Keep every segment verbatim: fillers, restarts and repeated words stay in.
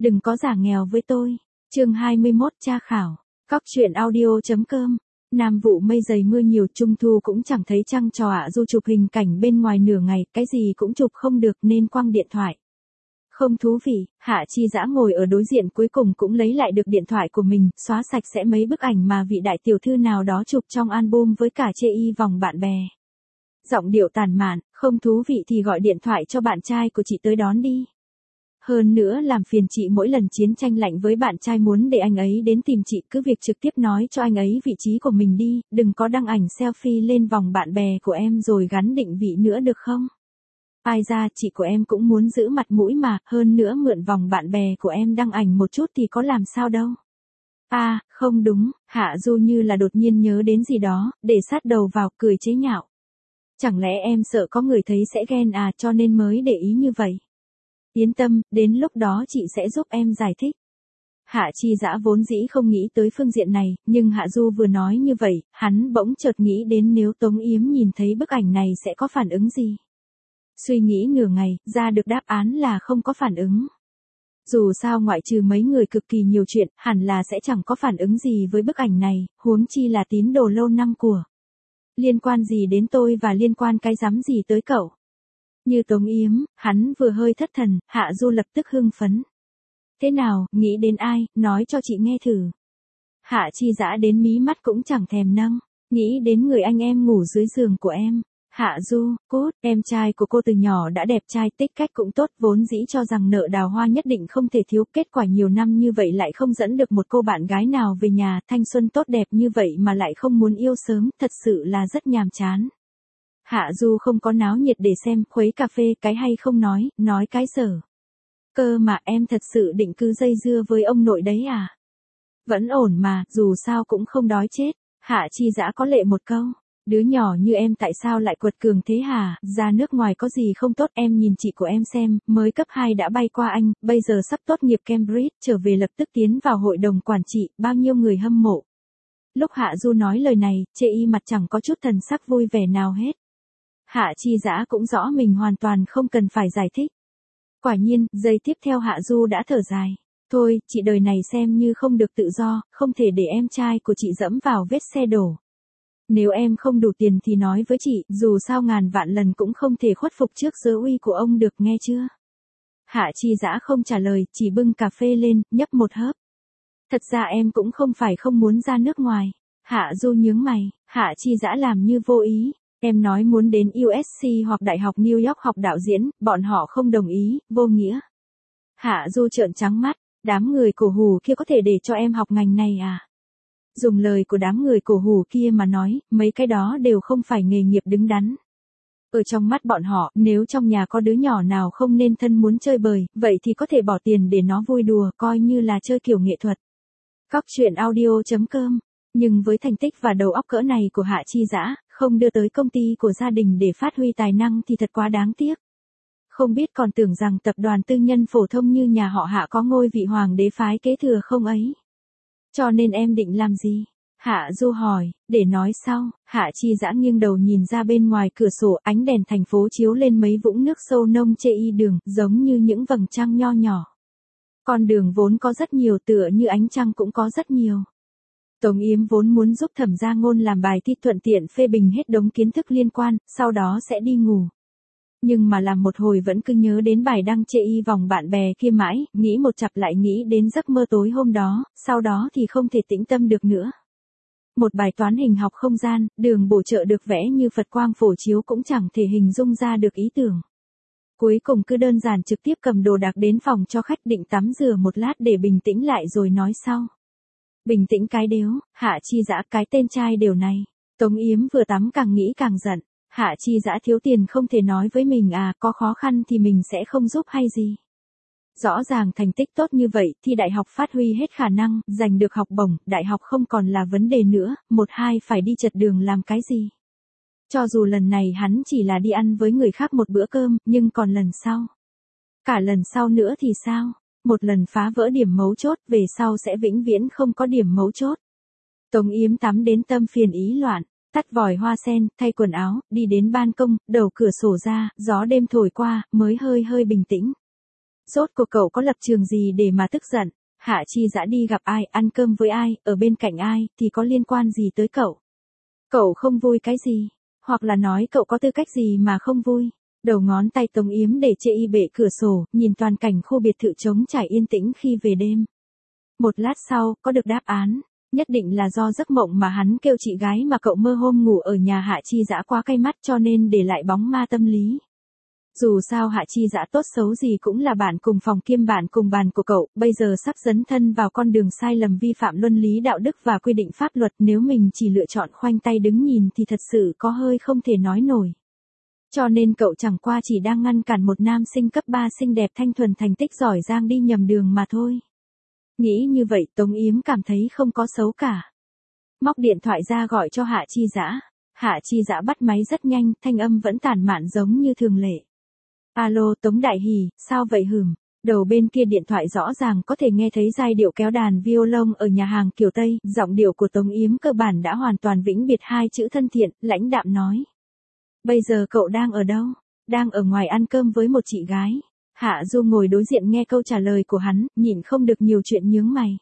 Đừng có giả nghèo với tôi. Chương hai mươi mốt tra khảo. Cóc truyện audio.com. Nam vụ mây dày mưa nhiều, trung thu cũng chẳng thấy trăng trò ạ. Du chụp hình cảnh bên ngoài nửa ngày, cái gì cũng chụp không được nên quăng điện thoại. Không thú vị. Hạ Chi Dã ngồi ở đối diện cuối cùng cũng lấy lại được điện thoại của mình, xóa sạch sẽ mấy bức ảnh mà vị đại tiểu thư nào đó chụp trong album với cả chê y vòng bạn bè. Giọng điệu tàn mạn, không thú vị thì gọi điện thoại cho bạn trai của chị tới đón đi. Hơn nữa làm phiền chị mỗi lần chiến tranh lạnh với bạn trai muốn để anh ấy đến tìm chị, cứ việc trực tiếp nói cho anh ấy vị trí của mình đi, đừng có đăng ảnh selfie lên vòng bạn bè của em rồi gắn định vị nữa được không? Ai ra chị của em cũng muốn giữ mặt mũi mà, hơn nữa mượn vòng bạn bè của em đăng ảnh một chút thì có làm sao đâu. À, không đúng, Hạ Du như là đột nhiên nhớ đến gì đó, để sát đầu vào cười chế nhạo. Chẳng lẽ em sợ có người thấy sẽ ghen à, cho nên mới để ý như vậy? Yên tâm, đến lúc đó chị sẽ giúp em giải thích. Hạ Chi Dã vốn dĩ không nghĩ tới phương diện này, nhưng Hạ Du vừa nói như vậy, hắn bỗng chợt nghĩ đến nếu Tống Yếm nhìn thấy bức ảnh này sẽ có phản ứng gì. Suy nghĩ nửa ngày, ra được đáp án là không có phản ứng. Dù sao ngoại trừ mấy người cực kỳ nhiều chuyện, hẳn là sẽ chẳng có phản ứng gì với bức ảnh này, huống chi là tín đồ lâu năm của. Liên quan gì đến tôi và liên quan cái rắm gì tới cậu? Như Tống Yếm, hắn vừa hơi thất thần, Hạ Du lập tức hưng phấn. Thế nào, nghĩ đến ai, nói cho chị nghe thử. Hạ Chi Dã đến mí mắt cũng chẳng thèm nâng, nghĩ đến người anh em ngủ dưới giường của em. Hạ Du, cốt, em trai của cô từ nhỏ đã đẹp trai, tích cách cũng tốt, vốn dĩ cho rằng nợ đào hoa nhất định không thể thiếu, kết quả nhiều năm như vậy lại không dẫn được một cô bạn gái nào về nhà, thanh xuân tốt đẹp như vậy mà lại không muốn yêu sớm, thật sự là rất nhàm chán. Hạ Du không có náo nhiệt để xem, khuấy cà phê cái hay không nói, nói cái sở. Cơ mà em thật sự định cứ dây dưa với ông nội đấy à? Vẫn ổn mà, dù sao cũng không đói chết. Hạ Chi Dã có lệ một câu. Đứa nhỏ như em tại sao lại quật cường thế hả? Ra nước ngoài có gì không tốt, em nhìn chị của em xem, mới cấp hai đã bay qua Anh, bây giờ sắp tốt nghiệp Cambridge, trở về lập tức tiến vào hội đồng quản trị, bao nhiêu người hâm mộ. Lúc Hạ Du nói lời này, chê y mặt chẳng có chút thần sắc vui vẻ nào hết. Hạ Chi Dã cũng rõ mình hoàn toàn không cần phải giải thích. Quả nhiên, giây tiếp theo Hạ Du đã thở dài. Thôi, chị đời này xem như không được tự do, không thể để em trai của chị dẫm vào vết xe đổ. Nếu em không đủ tiền thì nói với chị, dù sao ngàn vạn lần cũng không thể khuất phục trước dơ uy của ông được, nghe chưa? Hạ Chi Dã không trả lời, chỉ bưng cà phê lên, nhấp một hớp. Thật ra em cũng không phải không muốn ra nước ngoài. Hạ Du nhướng mày, Hạ Chi Dã làm như vô ý. Em nói muốn đến u ét xê hoặc Đại học New York học đạo diễn, bọn họ không đồng ý, vô nghĩa. Hạ Du trợn trắng mắt, đám người cổ hủ kia có thể để cho em học ngành này à? Dùng lời của đám người cổ hủ kia mà nói, mấy cái đó đều không phải nghề nghiệp đứng đắn. Ở trong mắt bọn họ, nếu trong nhà có đứa nhỏ nào không nên thân muốn chơi bời, vậy thì có thể bỏ tiền để nó vui đùa, coi như là chơi kiểu nghệ thuật. Cóc truyện audio.com. Nhưng với thành tích và đầu óc cỡ này của Hạ Chi Dã, không đưa tới công ty của gia đình để phát huy tài năng thì thật quá đáng tiếc. Không biết còn tưởng rằng tập đoàn tư nhân phổ thông như nhà họ Hạ có ngôi vị hoàng đế phái kế thừa không ấy. Cho nên em định làm gì? Hạ Du hỏi, để nói sau. Hạ Chi Dã nghiêng đầu nhìn ra bên ngoài cửa sổ, ánh đèn thành phố chiếu lên mấy vũng nước sâu nông chê y đường, giống như những vầng trăng nho nhỏ. Con đường vốn có rất nhiều, tựa như ánh trăng cũng có rất nhiều. Tống Yếm vốn muốn giúp Thẩm Gia Ngôn làm bài thi thuận tiện phê bình hết đống kiến thức liên quan, sau đó sẽ đi ngủ. Nhưng mà làm một hồi vẫn cứ nhớ đến bài đăng chê y vòng bạn bè kia mãi, nghĩ một chặp lại nghĩ đến giấc mơ tối hôm đó, sau đó thì không thể tĩnh tâm được nữa. Một bài toán hình học không gian, đường bổ trợ được vẽ như Phật quang phổ chiếu cũng chẳng thể hình dung ra được ý tưởng. Cuối cùng cứ đơn giản trực tiếp cầm đồ đạc đến phòng cho khách, định tắm rửa một lát để bình tĩnh lại rồi nói sau. Bình tĩnh cái đếu, Hạ Chi Dã cái tên trai điều này. Tống Yếm vừa tắm càng nghĩ càng giận. Hạ Chi Dã thiếu tiền không thể nói với mình à, có khó khăn thì mình sẽ không giúp hay gì. Rõ ràng thành tích tốt như vậy, thì đại học phát huy hết khả năng, giành được học bổng, đại học không còn là vấn đề nữa, một hai phải đi chật đường làm cái gì. Cho dù lần này hắn chỉ là đi ăn với người khác một bữa cơm, nhưng còn lần sau. Cả lần sau nữa thì sao? Một lần phá vỡ điểm mấu chốt, về sau sẽ vĩnh viễn không có điểm mấu chốt. Tống Yếm tắm đến tâm phiền ý loạn, tắt vòi hoa sen, thay quần áo, đi đến ban công, đầu cửa sổ ra, gió đêm thổi qua, mới hơi hơi bình tĩnh. Rốt cuộc cậu có lập trường gì để mà tức giận? Hạ Chi Dã đi gặp ai, ăn cơm với ai, ở bên cạnh ai, thì có liên quan gì tới cậu? Cậu không vui cái gì? Hoặc là nói cậu có tư cách gì mà không vui? Đầu ngón tay Tống Yếm để chê y bệ cửa sổ, nhìn toàn cảnh khu biệt thự trống trải yên tĩnh khi về đêm. Một lát sau, có được đáp án. Nhất định là do giấc mộng mà hắn kêu chị gái mà cậu mơ hôm ngủ ở nhà Hạ Chi Dã quá cay mắt cho nên để lại bóng ma tâm lý. Dù sao Hạ Chi Dã tốt xấu gì cũng là bạn cùng phòng kiêm bạn cùng bàn của cậu, bây giờ sắp dấn thân vào con đường sai lầm vi phạm luân lý đạo đức và quy định pháp luật, nếu mình chỉ lựa chọn khoanh tay đứng nhìn thì thật sự có hơi không thể nói nổi. Cho nên cậu chẳng qua chỉ đang ngăn cản một nam sinh cấp ba xinh đẹp thanh thuần thành tích giỏi giang đi nhầm đường mà thôi. Nghĩ như vậy Tống Yếm cảm thấy không có xấu cả. Móc điện thoại ra gọi cho Hạ Chi Dã. Hạ Chi Dã bắt máy rất nhanh, thanh âm vẫn tản mạn giống như thường lệ. Alo Tống Đại Hỷ, sao vậy hửm? Đầu bên kia điện thoại rõ ràng có thể nghe thấy giai điệu kéo đàn violon ở nhà hàng kiểu Tây, giọng điệu của Tống Yếm cơ bản đã hoàn toàn vĩnh biệt hai chữ thân thiện, lãnh đạm nói. Bây giờ cậu đang ở đâu? Đang ở ngoài ăn cơm với một chị gái. Hạ Du ngồi đối diện nghe câu trả lời của hắn, nhịn không được nhiều chuyện nhướng mày.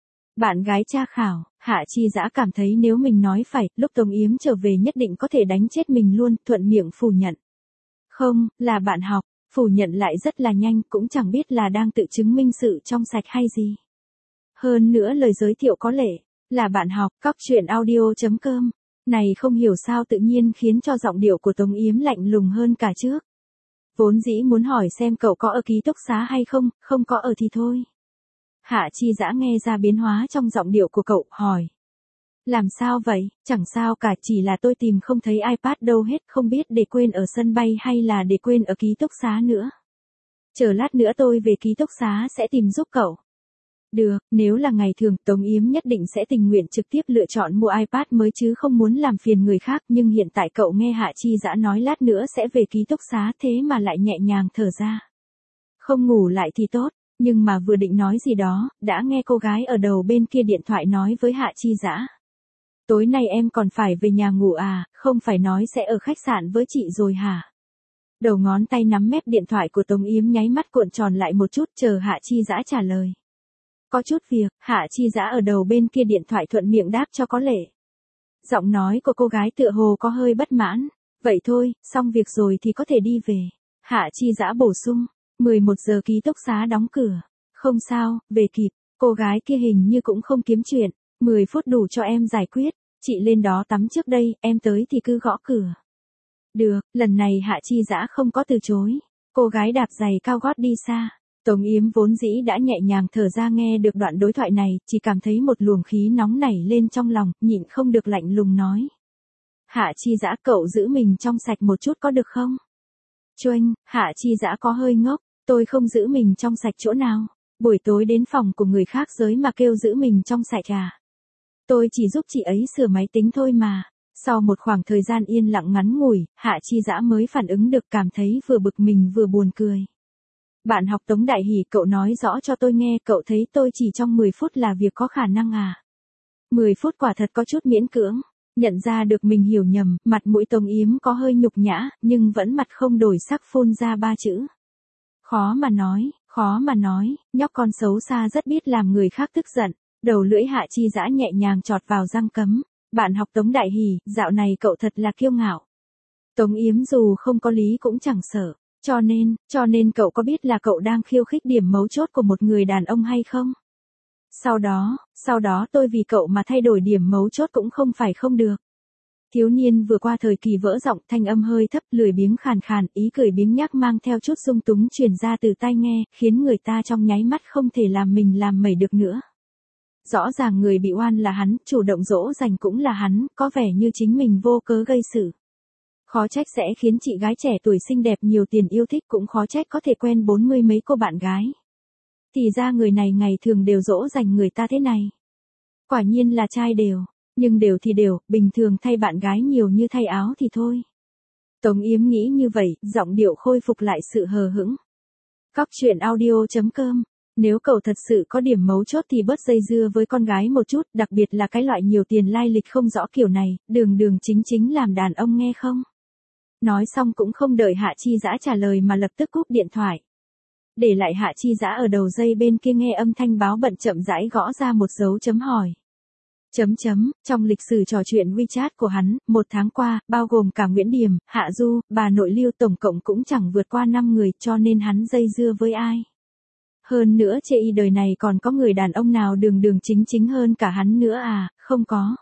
Bạn gái tra khảo, Hạ Chi Dã cảm thấy nếu mình nói phải, lúc Tống Yếm trở về nhất định có thể đánh chết mình luôn, thuận miệng phủ nhận. Không, là bạn học, phủ nhận lại rất là nhanh, cũng chẳng biết là đang tự chứng minh sự trong sạch hay gì. Hơn nữa lời giới thiệu có lệ, là bạn học, cóc truyện audio chấm com. Này không hiểu sao tự nhiên khiến cho giọng điệu của Tống Yếm lạnh lùng hơn cả trước. Vốn dĩ muốn hỏi xem cậu có ở ký túc xá hay không, không có ở thì thôi. Hạ Chi Dã nghe ra biến hóa trong giọng điệu của cậu, hỏi. Làm sao vậy, chẳng sao cả, chỉ là tôi tìm không thấy iPad đâu hết, không biết để quên ở sân bay hay là để quên ở ký túc xá nữa. Chờ lát nữa tôi về ký túc xá sẽ tìm giúp cậu. Được, nếu là ngày thường Tống Yếm nhất định sẽ tình nguyện trực tiếp lựa chọn mua iPad mới chứ không muốn làm phiền người khác, nhưng hiện tại cậu nghe Hạ Chi Dã nói lát nữa sẽ về ký túc xá thế mà lại nhẹ nhàng thở ra. Không ngủ lại thì tốt, nhưng mà vừa định nói gì đó, đã nghe cô gái ở đầu bên kia điện thoại nói với Hạ Chi Dã. Tối nay em còn phải về nhà ngủ à, không phải nói sẽ ở khách sạn với chị rồi hả? Đầu ngón tay nắm mép điện thoại của Tống Yếm nháy mắt cuộn tròn lại một chút chờ Hạ Chi Dã trả lời. Có chút việc, Hạ Chi Dã ở đầu bên kia điện thoại thuận miệng đáp cho có lệ. Giọng nói của cô gái tựa hồ có hơi bất mãn. Vậy thôi, xong việc rồi thì có thể đi về. Hạ Chi Dã bổ sung, mười một giờ ký túc xá đóng cửa. Không sao, về kịp, cô gái kia hình như cũng không kiếm chuyện. mười phút đủ cho em giải quyết, chị lên đó tắm trước đây, em tới thì cứ gõ cửa. Được, lần này Hạ Chi Dã không có từ chối. Cô gái đạp giày cao gót đi xa. Tống Yếm vốn dĩ đã nhẹ nhàng thở ra nghe được đoạn đối thoại này, chỉ cảm thấy một luồng khí nóng nảy lên trong lòng, nhịn không được lạnh lùng nói. Hạ Chi Dã, cậu giữ mình trong sạch một chút có được không? Chuênh, Hạ Chi Dã có hơi ngốc, tôi không giữ mình trong sạch chỗ nào. Buổi tối đến phòng của người khác giới mà kêu giữ mình trong sạch à? Tôi chỉ giúp chị ấy sửa máy tính thôi mà. Sau một khoảng thời gian yên lặng ngắn ngủi, Hạ Chi Dã mới phản ứng được, cảm thấy vừa bực mình vừa buồn cười. Bạn học Tống Đại Hỷ, cậu nói rõ cho tôi nghe, cậu thấy tôi chỉ trong mười phút là việc có khả năng à? mười phút quả thật có chút miễn cưỡng. Nhận ra được mình hiểu nhầm, mặt mũi Tống Yếm có hơi nhục nhã, nhưng vẫn mặt không đổi sắc phun ra ba chữ. Khó mà nói, khó mà nói, nhóc con xấu xa rất biết làm người khác tức giận. Đầu lưỡi Hạ Chi Dã nhẹ nhàng chọt vào răng cấm. Bạn học Tống Đại Hỷ, dạo này cậu thật là kiêu ngạo. Tống Yếm dù không có lý cũng chẳng sợ. Cho nên, cho nên cậu có biết là cậu đang khiêu khích điểm mấu chốt của một người đàn ông hay không? Sau đó, sau đó tôi vì cậu mà thay đổi điểm mấu chốt cũng không phải không được. Thiếu niên vừa qua thời kỳ vỡ giọng, thanh âm hơi thấp, lười biếng khàn khàn, ý cười biếng nhác mang theo chút sung túng truyền ra từ tai nghe, khiến người ta trong nháy mắt không thể làm mình làm mẩy được nữa. Rõ ràng người bị oan là hắn, chủ động dỗ dành cũng là hắn, có vẻ như chính mình vô cớ gây sự. Khó trách sẽ khiến chị gái trẻ tuổi xinh đẹp nhiều tiền yêu thích, cũng khó trách có thể quen bốn mươi mấy cô bạn gái. Thì ra người này ngày thường đều dỗ dành người ta thế này. Quả nhiên là trai đều, nhưng đều thì đều, bình thường thay bạn gái nhiều như thay áo thì thôi. Tống Yếm nghĩ như vậy, giọng điệu khôi phục lại sự hờ hững. Cóc truyện audio chấm com. Nếu cậu thật sự có điểm mấu chốt thì bớt dây dưa với con gái một chút, đặc biệt là cái loại nhiều tiền lai lịch không rõ kiểu này, đường đường chính chính làm đàn ông nghe không? Nói xong cũng không đợi Hạ Chi Dã trả lời mà lập tức cúp điện thoại. Để lại Hạ Chi Dã ở đầu dây bên kia nghe âm thanh báo bận chậm rãi gõ ra một dấu chấm hỏi. Chấm chấm, trong lịch sử trò chuyện WeChat của hắn, một tháng qua, bao gồm cả Nguyễn Điểm, Hạ Du, bà nội Lưu tổng cộng cũng chẳng vượt qua năm người, cho nên hắn dây dưa với ai. Hơn nữa chê y đời này còn có người đàn ông nào đường đường chính chính hơn cả hắn nữa à, không có.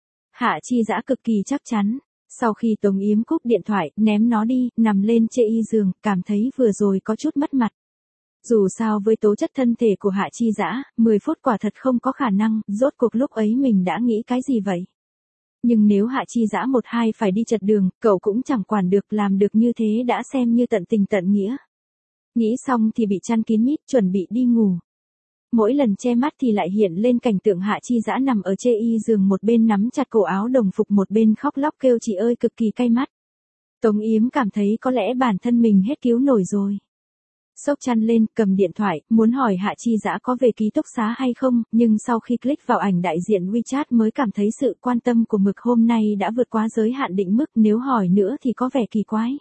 Hạ Chi Dã cực kỳ chắc chắn. Sau khi Tống Yếm cúp điện thoại, ném nó đi, nằm lên chê y giường, cảm thấy vừa rồi có chút mất mặt. Dù sao với tố chất thân thể của Hạ Chi Dã, mười phút quả thật không có khả năng, rốt cuộc lúc ấy mình đã nghĩ cái gì vậy? Nhưng nếu Hạ Chi Dã một hai phải đi chật đường, cậu cũng chẳng quản được, làm được như thế đã xem như tận tình tận nghĩa. Nghĩ xong thì bị chăn kín mít, chuẩn bị đi ngủ. Mỗi lần che mắt thì lại hiện lên cảnh tượng Hạ Chi Dã nằm ở chê y giường, một bên nắm chặt cổ áo đồng phục, một bên khóc lóc kêu chị ơi, cực kỳ cay mắt. Tống Yếm cảm thấy có lẽ bản thân mình hết cứu nổi rồi. Xốc chăn lên, cầm điện thoại, muốn hỏi Hạ Chi Dã có về ký túc xá hay không, nhưng sau khi click vào ảnh đại diện WeChat mới cảm thấy sự quan tâm của Mực hôm nay đã vượt quá giới hạn định mức, nếu hỏi nữa thì có vẻ kỳ quái.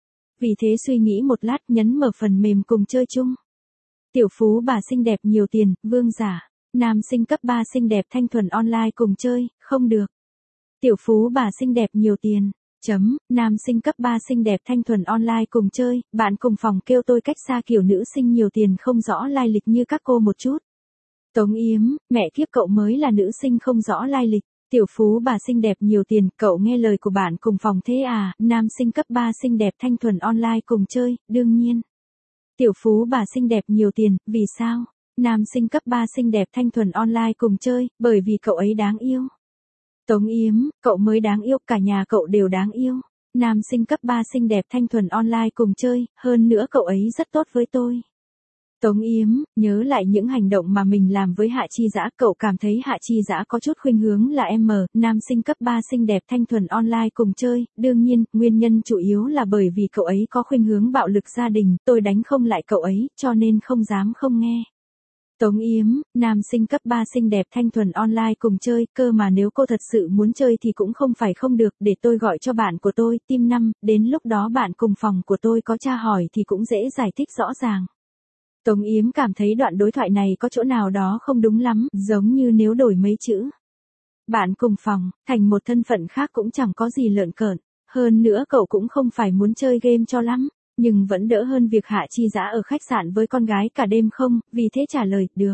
Vì thế suy nghĩ một lát, nhấn mở phần mềm cùng chơi chung. Tiểu phú bà xinh đẹp nhiều tiền, vương giả. Nam sinh cấp ba xinh đẹp thanh thuần online cùng chơi, không được. Tiểu phú bà xinh đẹp nhiều tiền. Chấm, nam sinh cấp ba xinh đẹp thanh thuần online cùng chơi, bạn cùng phòng kêu tôi cách xa kiểu nữ sinh nhiều tiền không rõ lai lịch như các cô một chút. Tống Yếm, mẹ kiếp cậu mới là nữ sinh không rõ lai lịch. Tiểu phú bà xinh đẹp nhiều tiền, cậu nghe lời của bạn cùng phòng thế à, nam sinh cấp ba xinh đẹp thanh thuần online cùng chơi, đương nhiên. Tiểu phú bà xinh đẹp nhiều tiền, vì sao? Nam sinh cấp ba xinh đẹp thanh thuần online cùng chơi, bởi vì cậu ấy đáng yêu. Tống Yếm, cậu mới đáng yêu, cả nhà cậu đều đáng yêu. Nam sinh cấp ba xinh đẹp thanh thuần online cùng chơi, hơn nữa cậu ấy rất tốt với tôi. Tống Yếm, nhớ lại những hành động mà mình làm với Hạ Chi Dã, cậu cảm thấy Hạ Chi Dã có chút khuynh hướng là em, nam sinh cấp ba xinh đẹp thanh thuần online cùng chơi, đương nhiên, nguyên nhân chủ yếu là bởi vì cậu ấy có khuynh hướng bạo lực gia đình, tôi đánh không lại cậu ấy, cho nên không dám không nghe. Tống Yếm, nam sinh cấp ba xinh đẹp thanh thuần online cùng chơi, cơ mà nếu cô thật sự muốn chơi thì cũng không phải không được, để tôi gọi cho bạn của tôi, team năm, đến lúc đó bạn cùng phòng của tôi có tra hỏi thì cũng dễ giải thích rõ ràng. Tống Yếm cảm thấy đoạn đối thoại này có chỗ nào đó không đúng lắm, giống như nếu đổi mấy chữ. Bạn cùng phòng, thành một thân phận khác cũng chẳng có gì lợn cợn, hơn nữa cậu cũng không phải muốn chơi game cho lắm. Nhưng vẫn đỡ hơn việc Hạ Chi Dã ở khách sạn với con gái cả đêm không, vì thế trả lời, được.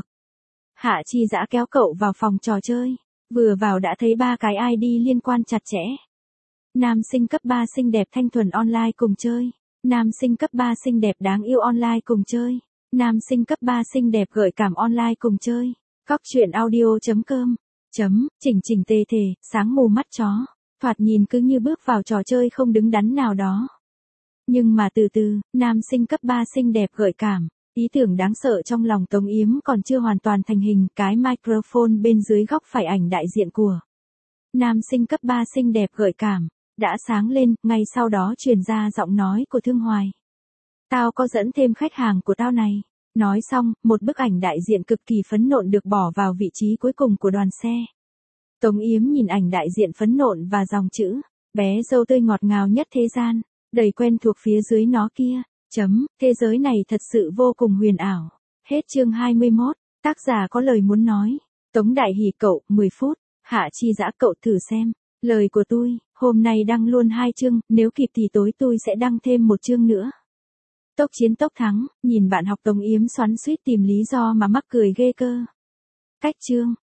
Hạ Chi Dã kéo cậu vào phòng trò chơi, vừa vào đã thấy ba cái i đê liên quan chặt chẽ. Nam sinh cấp ba xinh đẹp thanh thuần online cùng chơi, nam sinh cấp ba xinh đẹp đáng yêu online cùng chơi, nam sinh cấp ba xinh đẹp gợi cảm online cùng chơi. Cóc truyện audio chấm com, chấm, chỉnh chỉnh tề tề, sáng mù mắt chó, thoạt nhìn cứ như bước vào trò chơi không đứng đắn nào đó. Nhưng mà từ từ, nam sinh cấp ba xinh đẹp gợi cảm, ý tưởng đáng sợ trong lòng Tống Yếm còn chưa hoàn toàn thành hình, cái microphone bên dưới góc phải ảnh đại diện của nam sinh cấp ba xinh đẹp gợi cảm đã sáng lên, ngay sau đó truyền ra giọng nói của Thương Hoài. Tao có dẫn thêm khách hàng của tao này. Nói xong, một bức ảnh đại diện cực kỳ phấn nộn được bỏ vào vị trí cuối cùng của đoàn xe. Tống Yếm nhìn ảnh đại diện phấn nộn và dòng chữ, bé dâu tươi ngọt ngào nhất thế gian, đầy quen thuộc phía dưới nó kia, chấm, thế giới này thật sự vô cùng huyền ảo. Hết chương hai mươi mốt, tác giả có lời muốn nói. Tống Đại Hỷ cậu, mười phút, Hạ Chi Dã cậu thử xem. Lời của tôi, hôm nay đăng luôn hai chương, nếu kịp thì tối tôi sẽ đăng thêm một chương nữa. Tốc chiến tốc thắng, nhìn bạn học Tống Yếm xoắn xuýt tìm lý do mà mắc cười ghê cơ. Cách chương.